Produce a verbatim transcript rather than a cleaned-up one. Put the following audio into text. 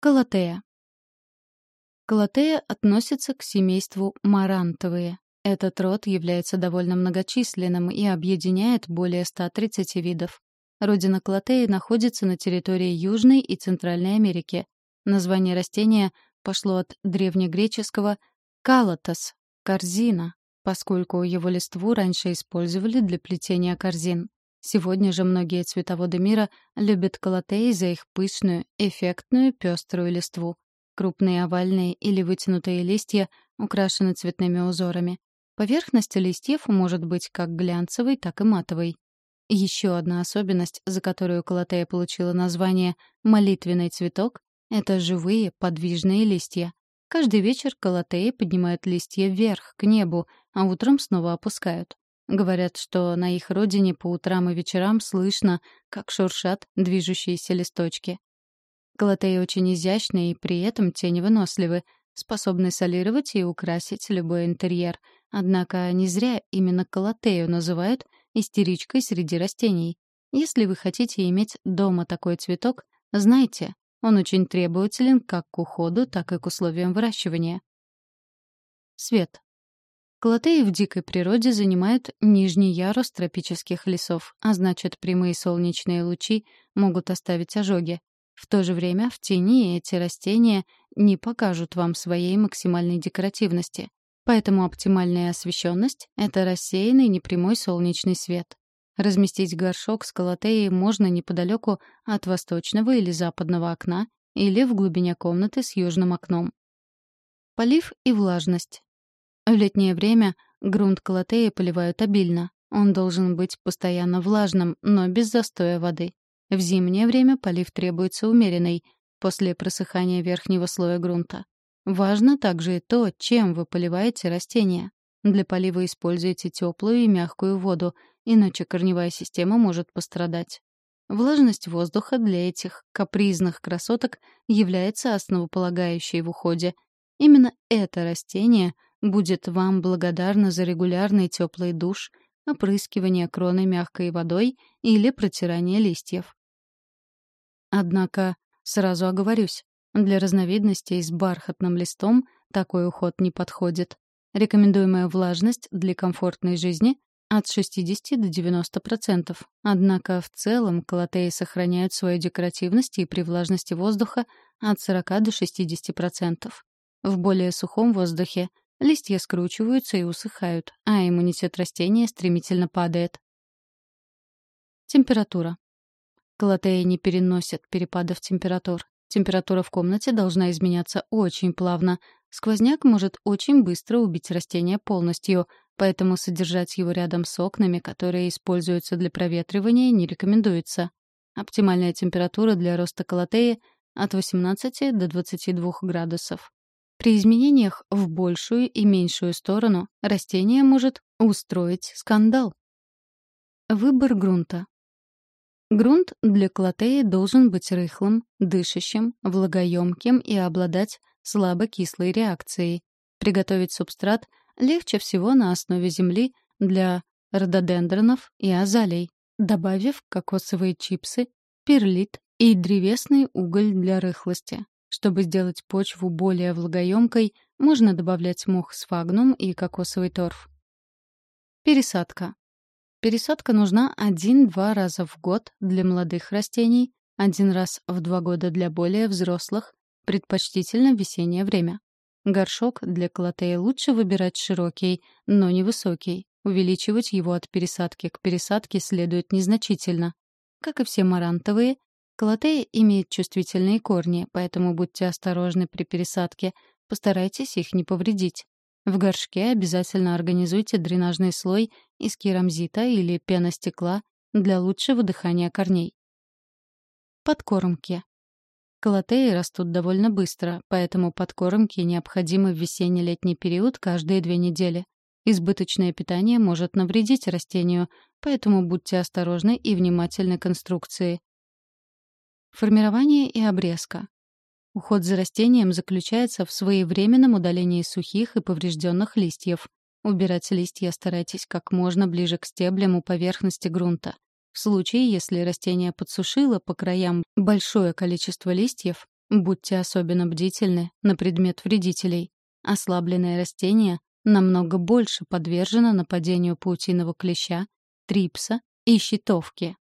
Калатея. Калатея относится к семейству марантовые. Этот род является довольно многочисленным и объединяет более ста тридцати видов. Родина Калатеи находится на территории Южной и Центральной Америки. Название растения пошло от древнегреческого «калатос» — корзина, поскольку его листву раньше использовали для плетения корзин. Сегодня же многие цветоводы мира любят калатеи за их пышную, эффектную, пеструю листву. Крупные овальные или вытянутые листья украшены цветными узорами. Поверхность листьев может быть как глянцевой, так и матовой. Еще одна особенность, за которую калатея получила название «молитвенный цветок», — это живые, подвижные листья. Каждый вечер калатеи поднимают листья вверх, к небу, а утром снова опускают. Говорят, что на их родине по утрам и вечерам слышно, как шуршат движущиеся листочки. Калатеи очень изящны и при этом теневыносливы, способны солировать и украсить любой интерьер. Однако не зря именно калатею называют истеричкой среди растений. Если вы хотите иметь дома такой цветок, знайте, он очень требователен как к уходу, так и к условиям выращивания. Свет. Калатеи в дикой природе занимают нижний ярус тропических лесов, а значит, прямые солнечные лучи могут оставить ожоги. В то же время в тени эти растения не покажут вам своей максимальной декоративности. Поэтому оптимальная освещенность — это рассеянный непрямой солнечный свет. Разместить горшок с калатеей можно неподалеку от восточного или западного окна или в глубине комнаты с южным окном. Полив и влажность. В летнее время грунт калатеи поливают обильно. Он должен быть постоянно влажным, но без застоя воды. В зимнее время полив требуется умеренный, после просыхания верхнего слоя грунта. Важно также и то, чем вы поливаете растения. Для полива используйте теплую и мягкую воду, иначе корневая система может пострадать. Влажность воздуха для этих капризных красоток является основополагающей в уходе. Именно это растение будет вам благодарно за регулярный теплый душ, опрыскивание кроны мягкой водой или протирание листьев. Однако, сразу оговорюсь, для разновидностей с бархатным листом такой уход не подходит. Рекомендуемая влажность для комфортной жизни — от шестидесяти до девяноста процентов. Однако в целом калатеи сохраняют свою декоративность и при влажности воздуха от сорока до шестидесяти процентов. В более сухом воздухе листья скручиваются и усыхают, а иммунитет растения стремительно падает. Температура. Калатеи не переносят перепадов температур. Температура в комнате должна изменяться очень плавно. Сквозняк может очень быстро убить растение полностью, поэтому содержать его рядом с окнами, которые используются для проветривания, не рекомендуется. Оптимальная температура для роста калатеи — от восемнадцати до двадцати двух градусов. При изменениях в большую и меньшую сторону растение может устроить скандал. Выбор грунта. Грунт для калатеи должен быть рыхлым, дышащим, влагоемким и обладать слабокислой реакцией. Приготовить субстрат легче всего на основе земли для рододендронов и азалий, добавив кокосовые чипсы, перлит и древесный уголь для рыхлости. Чтобы сделать почву более влагоемкой, можно добавлять мох сфагнум и кокосовый торф. Пересадка. Пересадка нужна один-два раза в год для молодых растений, один раз в два года для более взрослых, предпочтительно в весеннее время. Горшок для калатеи лучше выбирать широкий, но не высокий. Увеличивать его от пересадки к пересадке следует незначительно. Как и все марантовые, калатея имеет чувствительные корни, поэтому будьте осторожны при пересадке, постарайтесь их не повредить. В горшке обязательно организуйте дренажный слой из керамзита или пеностекла для лучшего дыхания корней. Подкормки. Калатеи растут довольно быстро, поэтому подкормки необходимы в весенне-летний период каждые две недели. Избыточное питание может навредить растению, поэтому будьте осторожны и внимательны к инструкции. Формирование и обрезка. Уход за растением заключается в своевременном удалении сухих и поврежденных листьев. Убирать листья старайтесь как можно ближе к стеблям у поверхности грунта. В случае, если растение подсушило по краям большое количество листьев, Будьте особенно бдительны на предмет вредителей. Ослабленное растение намного больше подвержено нападению паутиного клеща, трипса и щитовки.